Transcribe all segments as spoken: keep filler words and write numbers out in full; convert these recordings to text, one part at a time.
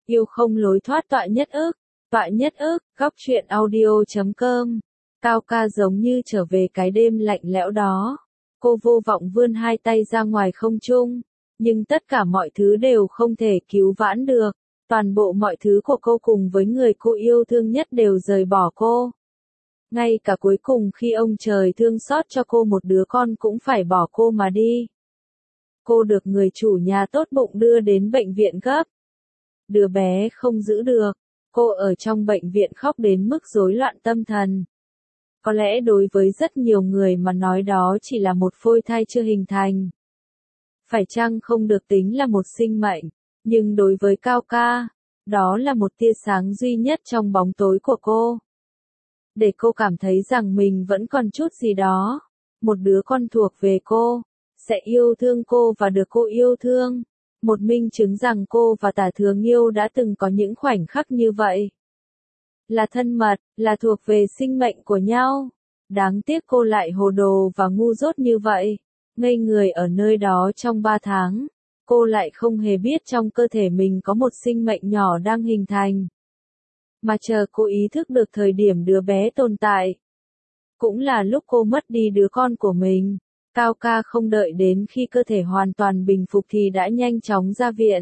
Yêu không lối thoát tọa nhất ức, tọa nhất ức, góc truyện audio chấm com. Cao ca giống như trở về cái đêm lạnh lẽo đó. Cô vô vọng vươn hai tay ra ngoài không trung, nhưng tất cả mọi thứ đều không thể cứu vãn được. Toàn bộ mọi thứ của cô cùng với người cô yêu thương nhất đều rời bỏ cô. Ngay cả cuối cùng khi ông trời thương xót cho cô một đứa con cũng phải bỏ cô mà đi. Cô được người chủ nhà tốt bụng đưa đến bệnh viện gấp. Đứa bé không giữ được, cô ở trong bệnh viện khóc đến mức rối loạn tâm thần. Có lẽ đối với rất nhiều người mà nói đó chỉ là một phôi thai chưa hình thành. Phải chăng không được tính là một sinh mệnh, nhưng đối với Cao ca, đó là một tia sáng duy nhất trong bóng tối của cô. Để cô cảm thấy rằng mình vẫn còn chút gì đó, một đứa con thuộc về cô, sẽ yêu thương cô và được cô yêu thương. Một minh chứng rằng cô và Tả Thừa Nghiêu đã từng có những khoảnh khắc như vậy. Là thân mật, là thuộc về sinh mệnh của nhau. Đáng tiếc cô lại hồ đồ và ngu dốt như vậy. Ngây người ở nơi đó trong ba tháng. Cô lại không hề biết trong cơ thể mình có một sinh mệnh nhỏ đang hình thành. Mà chờ cô ý thức được thời điểm đứa bé tồn tại. Cũng là lúc cô mất đi đứa con của mình. Cao ca không đợi đến khi cơ thể hoàn toàn bình phục thì đã nhanh chóng ra viện.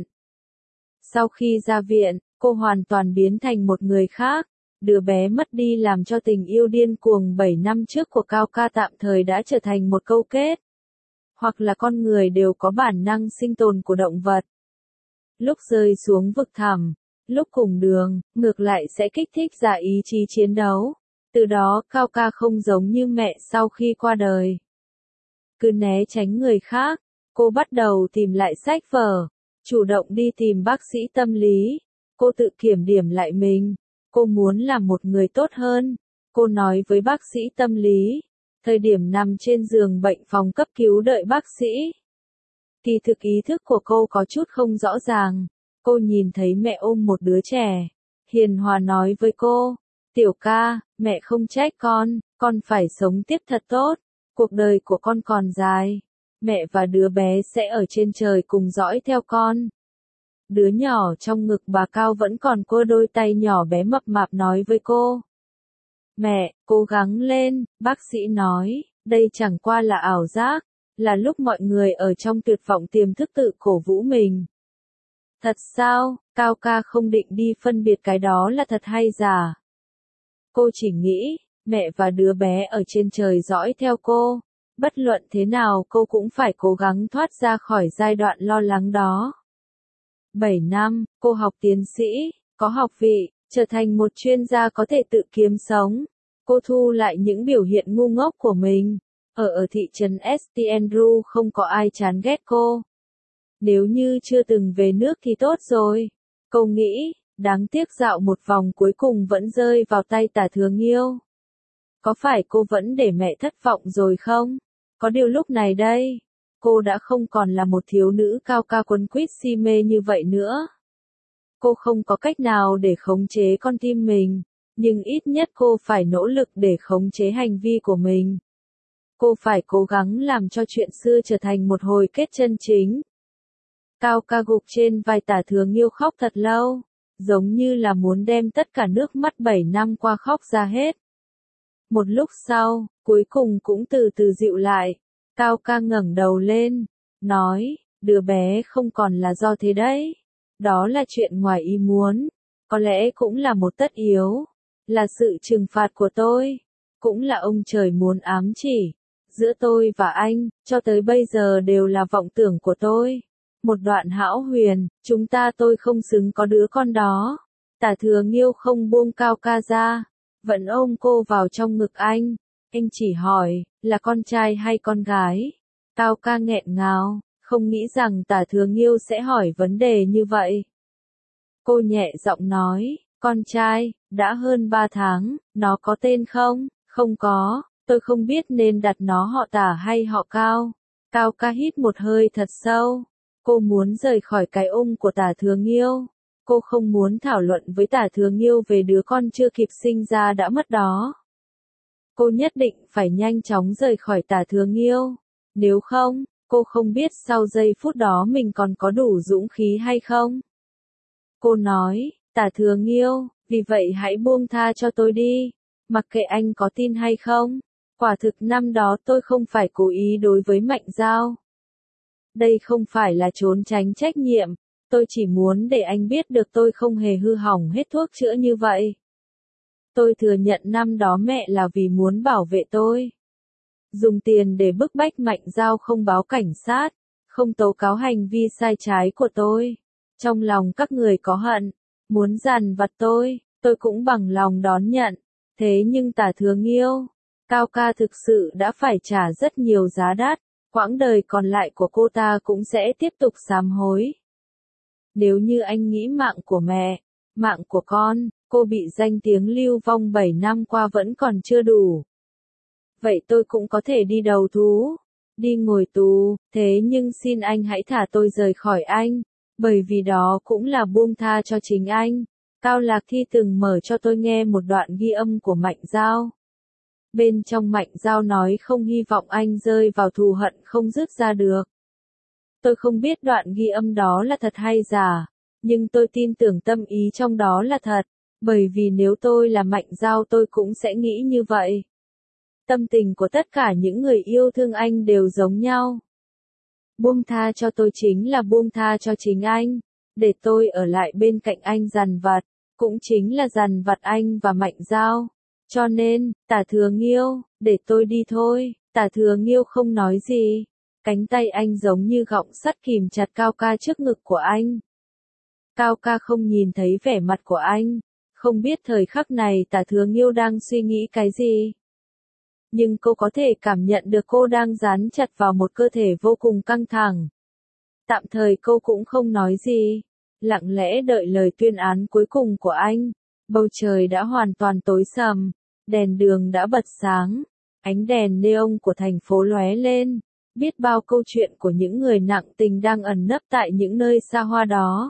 Sau khi ra viện, cô hoàn toàn biến thành một người khác. Đứa bé mất đi làm cho tình yêu điên cuồng bảy năm trước của Cao ca tạm thời đã trở thành một câu kết. Hoặc là con người đều có bản năng sinh tồn của động vật. Lúc rơi xuống vực thẳm, lúc cùng đường, ngược lại sẽ kích thích ra ý chí chiến đấu. Từ đó Cao ca không giống như mẹ sau khi qua đời. Cứ né tránh người khác, cô bắt đầu tìm lại sách vở, chủ động đi tìm bác sĩ tâm lý. Cô tự kiểm điểm lại mình, cô muốn làm một người tốt hơn. Cô nói với bác sĩ tâm lý, thời điểm nằm trên giường bệnh phòng cấp cứu đợi bác sĩ. Kỳ thực ý thức của cô có chút không rõ ràng. Cô nhìn thấy mẹ ôm một đứa trẻ, hiền hòa nói với cô, tiểu ca, mẹ không trách con, con phải sống tiếp thật tốt. Cuộc đời của con còn dài, mẹ và đứa bé sẽ ở trên trời cùng dõi theo con. Đứa nhỏ trong ngực bà Cao vẫn còn cô đôi tay nhỏ bé mập mạp nói với cô. Mẹ, cố gắng lên, bác sĩ nói, đây chẳng qua là ảo giác, là lúc mọi người ở trong tuyệt vọng tiềm thức tự cổ vũ mình. Thật sao, Cao ca không định đi phân biệt cái đó là thật hay giả. Cô chỉ nghĩ, mẹ và đứa bé ở trên trời dõi theo cô. Bất luận thế nào cô cũng phải cố gắng thoát ra khỏi giai đoạn lo lắng đó. bảy năm, cô học tiến sĩ, có học vị, trở thành một chuyên gia có thể tự kiếm sống. Cô thu lại những biểu hiện ngu ngốc của mình. Ở ở thị trấn Saint Andrew không có ai chán ghét cô. Nếu như chưa từng về nước thì tốt rồi. Cô nghĩ, đáng tiếc dạo một vòng cuối cùng vẫn rơi vào tay Tả Thừa Nghiêu. Có phải cô vẫn để mẹ thất vọng rồi không? Có điều lúc này đây, cô đã không còn là một thiếu nữ Cao ca quấn quýt si mê như vậy nữa. Cô không có cách nào để khống chế con tim mình, nhưng ít nhất cô phải nỗ lực để khống chế hành vi của mình. Cô phải cố gắng làm cho chuyện xưa trở thành một hồi kết chân chính. Cao ca gục trên vai Tả Thừa Nghiêu khóc thật lâu, giống như là muốn đem tất cả nước mắt bảy năm qua khóc ra hết. Một lúc sau, cuối cùng cũng từ từ dịu lại. Cao ca ngẩng đầu lên, nói, đứa bé không còn là do thế đấy. Đó là chuyện ngoài ý muốn, có lẽ cũng là một tất yếu, là sự trừng phạt của tôi, cũng là ông trời muốn ám chỉ. Giữa tôi và anh, cho tới bây giờ đều là vọng tưởng của tôi. Một đoạn hão huyền, chúng ta tôi không xứng có đứa con đó. Tả Thừa Nghiêu không buông Cao ca ra, vẫn ôm cô vào trong ngực anh. Anh chỉ hỏi, là con trai hay con gái? Cao ca nghẹn ngào, không nghĩ rằng Tả Thừa Nghiêu sẽ hỏi vấn đề như vậy. Cô nhẹ giọng nói, con trai, đã hơn ba tháng, nó có tên không? Không có, tôi không biết nên đặt nó họ Tả hay họ Cao. Cao ca hít một hơi thật sâu. Cô muốn rời khỏi cái ôm của Tả Thừa Nghiêu. Cô không muốn thảo luận với Tả Thừa Nghiêu về đứa con chưa kịp sinh ra đã mất đó. Cô nhất định phải nhanh chóng rời khỏi Tả Thừa Nghiêu. Nếu không, cô không biết sau giây phút đó mình còn có đủ dũng khí hay không. Cô nói, Tả Thừa Nghiêu, vì vậy hãy buông tha cho tôi đi. Mặc kệ anh có tin hay không. Quả thực năm đó tôi không phải cố ý đối với Mạnh Giao. Đây không phải là trốn tránh trách nhiệm. Tôi chỉ muốn để anh biết được tôi không hề hư hỏng hết thuốc chữa như vậy. Tôi thừa nhận năm đó mẹ là vì muốn bảo vệ tôi. Dùng tiền để bức bách Mạnh Giao không báo cảnh sát, không tố cáo hành vi sai trái của tôi. Trong lòng các người có hận, muốn dằn vặt tôi, tôi cũng bằng lòng đón nhận. Thế nhưng Tả Thừa Nghiêu, Cao ca thực sự đã phải trả rất nhiều giá đắt, quãng đời còn lại của cô ta cũng sẽ tiếp tục sám hối. Nếu như anh nghĩ mạng của mẹ, mạng của con, cô bị danh tiếng lưu vong bảy năm qua vẫn còn chưa đủ. Vậy tôi cũng có thể đi đầu thú, đi ngồi tù, thế nhưng xin anh hãy thả tôi rời khỏi anh, bởi vì đó cũng là buông tha cho chính anh. Cao Lạc Thi từng mở cho tôi nghe một đoạn ghi âm của Mạnh Giao. Bên trong Mạnh Giao nói không hy vọng anh rơi vào thù hận không dứt ra được. Tôi không biết đoạn ghi âm đó là thật hay giả, nhưng tôi tin tưởng tâm ý trong đó là thật, bởi vì nếu tôi là Mạnh Giao tôi cũng sẽ nghĩ như vậy. Tâm tình của tất cả những người yêu thương anh đều giống nhau. Buông tha cho tôi chính là buông tha cho chính anh, để tôi ở lại bên cạnh anh dằn vặt, cũng chính là dằn vặt anh và Mạnh Giao. Cho nên, Tả Thừa Nghiêu, để tôi đi thôi. Tả Thừa Nghiêu không nói gì. Cánh tay anh giống như gọng sắt kìm chặt Cao ca trước ngực của anh. Cao ca không nhìn thấy vẻ mặt của anh, không biết thời khắc này Tả Thừa Nghiêu đang suy nghĩ cái gì. Nhưng cô có thể cảm nhận được cô đang dán chặt vào một cơ thể vô cùng căng thẳng. Tạm thời cô cũng không nói gì, lặng lẽ đợi lời tuyên án cuối cùng của anh. Bầu trời đã hoàn toàn tối sầm, đèn đường đã bật sáng, ánh đèn neon của thành phố lóe lên, biết bao câu chuyện của những người nặng tình đang ẩn nấp tại những nơi xa hoa đó.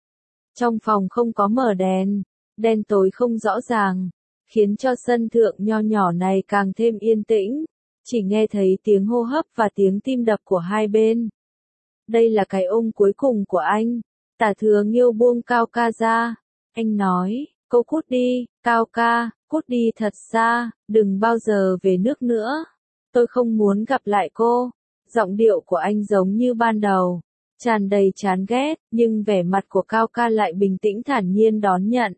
Trong phòng không có mở đèn, đen tối không rõ ràng, khiến cho sân thượng nho nhỏ này càng thêm yên tĩnh, chỉ nghe thấy tiếng hô hấp và tiếng tim đập của hai bên. Đây là cái ôm cuối cùng của anh. Tả Thừa Nghiêu buông Cao ca ra. Anh nói, cô cút đi, Cao ca, cút đi thật xa, đừng bao giờ về nước nữa. Tôi không muốn gặp lại cô. Giọng điệu của anh giống như ban đầu, tràn đầy chán ghét, nhưng vẻ mặt của Cao ca lại bình tĩnh thản nhiên đón nhận.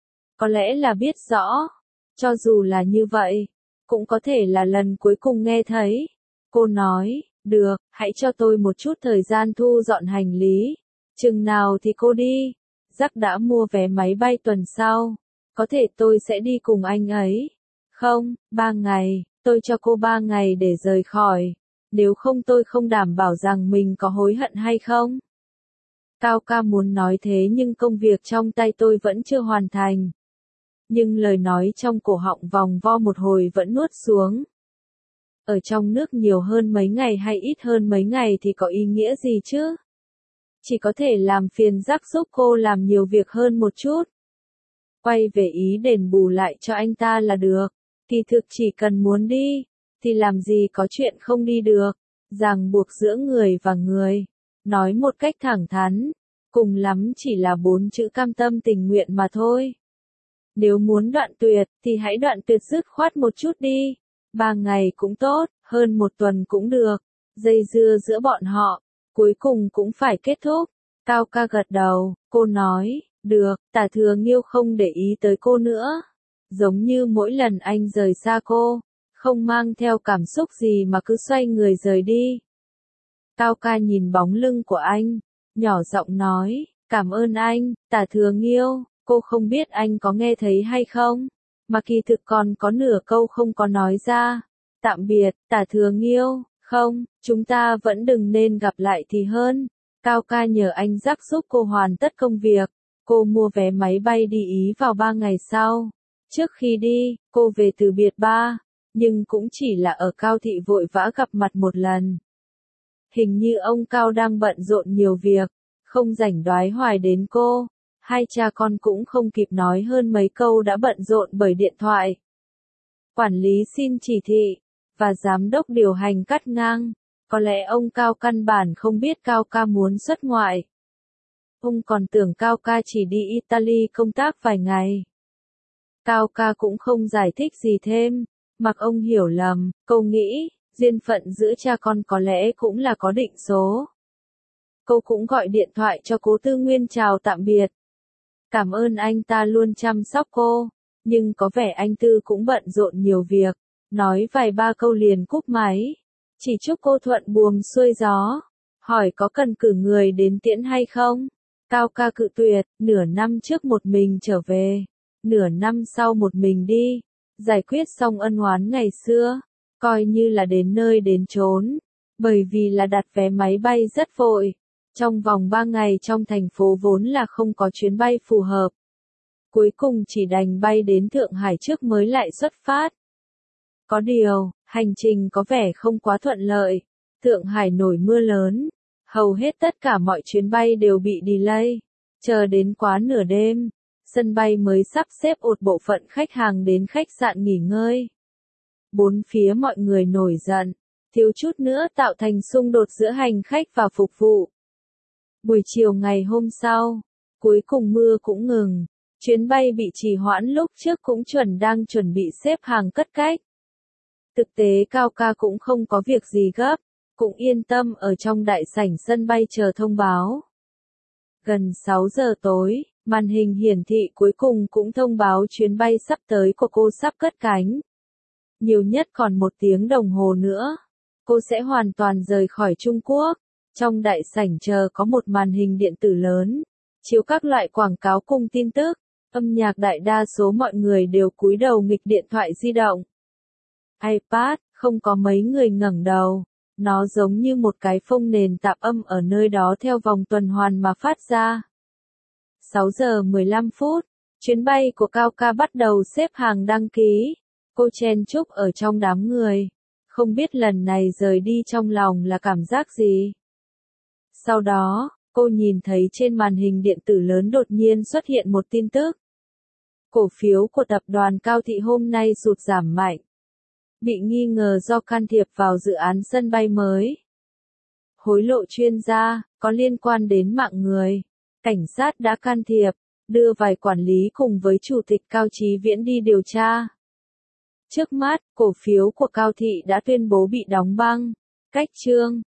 Có lẽ là biết rõ, cho dù là như vậy, cũng có thể là lần cuối cùng nghe thấy. Cô nói, được, hãy cho tôi một chút thời gian thu dọn hành lý. Chừng nào thì cô đi. Jack đã mua vé máy bay tuần sau. Có thể tôi sẽ đi cùng anh ấy. Không, ba ngày, tôi cho cô ba ngày để rời khỏi. Nếu không tôi không đảm bảo rằng mình có hối hận hay không. Cao ca muốn nói thế nhưng công việc trong tay tôi vẫn chưa hoàn thành. Nhưng lời nói trong cổ họng vòng vo một hồi vẫn nuốt xuống. Ở trong nước nhiều hơn mấy ngày hay ít hơn mấy ngày thì có ý nghĩa gì chứ? Chỉ có thể làm phiền Jack giúp cô làm nhiều việc hơn một chút. Quay về ý đền bù lại cho anh ta là được. Kỳ thực chỉ cần muốn đi, thì làm gì có chuyện không đi được. Ràng buộc giữa người và người. Nói một cách thẳng thắn, cùng lắm chỉ là bốn chữ cam tâm tình nguyện mà thôi. Nếu muốn đoạn tuyệt, thì hãy đoạn tuyệt dứt khoát một chút đi. Ba ngày cũng tốt, hơn một tuần cũng được. Dây dưa giữa bọn họ, cuối cùng cũng phải kết thúc. Cao ca gật đầu, cô nói, được, Tả Thừa Nghiêu không để ý tới cô nữa. Giống như mỗi lần anh rời xa cô, không mang theo cảm xúc gì mà cứ xoay người rời đi. Cao ca nhìn bóng lưng của anh, nhỏ giọng nói, cảm ơn anh, Tả Thừa Nghiêu, cô không biết anh có nghe thấy hay không, mà kỳ thực còn có nửa câu không có nói ra. Tạm biệt, Tả Thừa Nghiêu, không, chúng ta vẫn đừng nên gặp lại thì hơn. Cao ca nhờ anh Jack giúp cô hoàn tất công việc. Cô mua vé máy bay đi Ý vào ba ngày sau. Trước khi đi, cô về từ biệt ba, nhưng cũng chỉ là ở Cao thị vội vã gặp mặt một lần. Hình như ông Cao đang bận rộn nhiều việc, không rảnh đoái hoài đến cô. Hai cha con cũng không kịp nói hơn mấy câu đã bận rộn bởi điện thoại. Quản lý xin chỉ thị, và giám đốc điều hành cắt ngang. Có lẽ ông Cao căn bản không biết Cao ca muốn xuất ngoại. Ông còn tưởng Cao ca chỉ đi Italy công tác vài ngày. Cao ca cũng không giải thích gì thêm, mặc ông hiểu lầm, cô nghĩ, duyên phận giữa cha con có lẽ cũng là có định số. Cô cũng gọi điện thoại cho cố Tư Nguyên chào tạm biệt. Cảm ơn anh ta luôn chăm sóc cô, nhưng có vẻ anh Tư cũng bận rộn nhiều việc, nói vài ba câu liền cúp máy. Chỉ chúc cô thuận buồm xuôi gió, hỏi có cần cử người đến tiễn hay không. Cao ca cự tuyệt, nửa năm trước một mình trở về, nửa năm sau một mình đi, giải quyết xong ân oán ngày xưa, coi như là đến nơi đến chốn, bởi vì là đặt vé máy bay rất vội. Trong vòng ba ngày trong thành phố vốn là không có chuyến bay phù hợp. Cuối cùng chỉ đành bay đến Thượng Hải trước mới lại xuất phát. Có điều, hành trình có vẻ không quá thuận lợi. Thượng Hải nổi mưa lớn. Hầu hết tất cả mọi chuyến bay đều bị delay. Chờ đến quá nửa đêm, sân bay mới sắp xếp một bộ phận khách hàng đến khách sạn nghỉ ngơi. Bốn phía mọi người nổi giận, thiếu chút nữa tạo thành xung đột giữa hành khách và phục vụ. Buổi chiều ngày hôm sau, cuối cùng mưa cũng ngừng, chuyến bay bị trì hoãn lúc trước cũng chuẩn đang chuẩn bị xếp hàng cất cách. Thực tế Cao ca cũng không có việc gì gấp, cũng yên tâm ở trong đại sảnh sân bay chờ thông báo. Gần sáu giờ tối, màn hình hiển thị cuối cùng cũng thông báo chuyến bay sắp tới của cô sắp cất cánh. Nhiều nhất còn một tiếng đồng hồ nữa, cô sẽ hoàn toàn rời khỏi Trung Quốc. Trong đại sảnh chờ có một màn hình điện tử lớn, chiếu các loại quảng cáo cùng tin tức, âm nhạc đại đa số mọi người đều cúi đầu nghịch điện thoại di động. iPad, không có mấy người ngẩng đầu, nó giống như một cái phông nền tạp âm ở nơi đó theo vòng tuần hoàn mà phát ra. sáu giờ mười lăm phút, chuyến bay của Cao ca bắt đầu xếp hàng đăng ký, cô chen chúc ở trong đám người, không biết lần này rời đi trong lòng là cảm giác gì. Sau đó, cô nhìn thấy trên màn hình điện tử lớn đột nhiên xuất hiện một tin tức. Cổ phiếu của tập đoàn Cao Thị hôm nay sụt giảm mạnh. Bị nghi ngờ do can thiệp vào dự án sân bay mới. Hối lộ chuyên gia, có liên quan đến mạng người. Cảnh sát đã can thiệp, đưa vài quản lý cùng với Chủ tịch Cao Chí Viễn đi điều tra. Trước mắt, cổ phiếu của Cao Thị đã tuyên bố bị đóng băng. Cách chương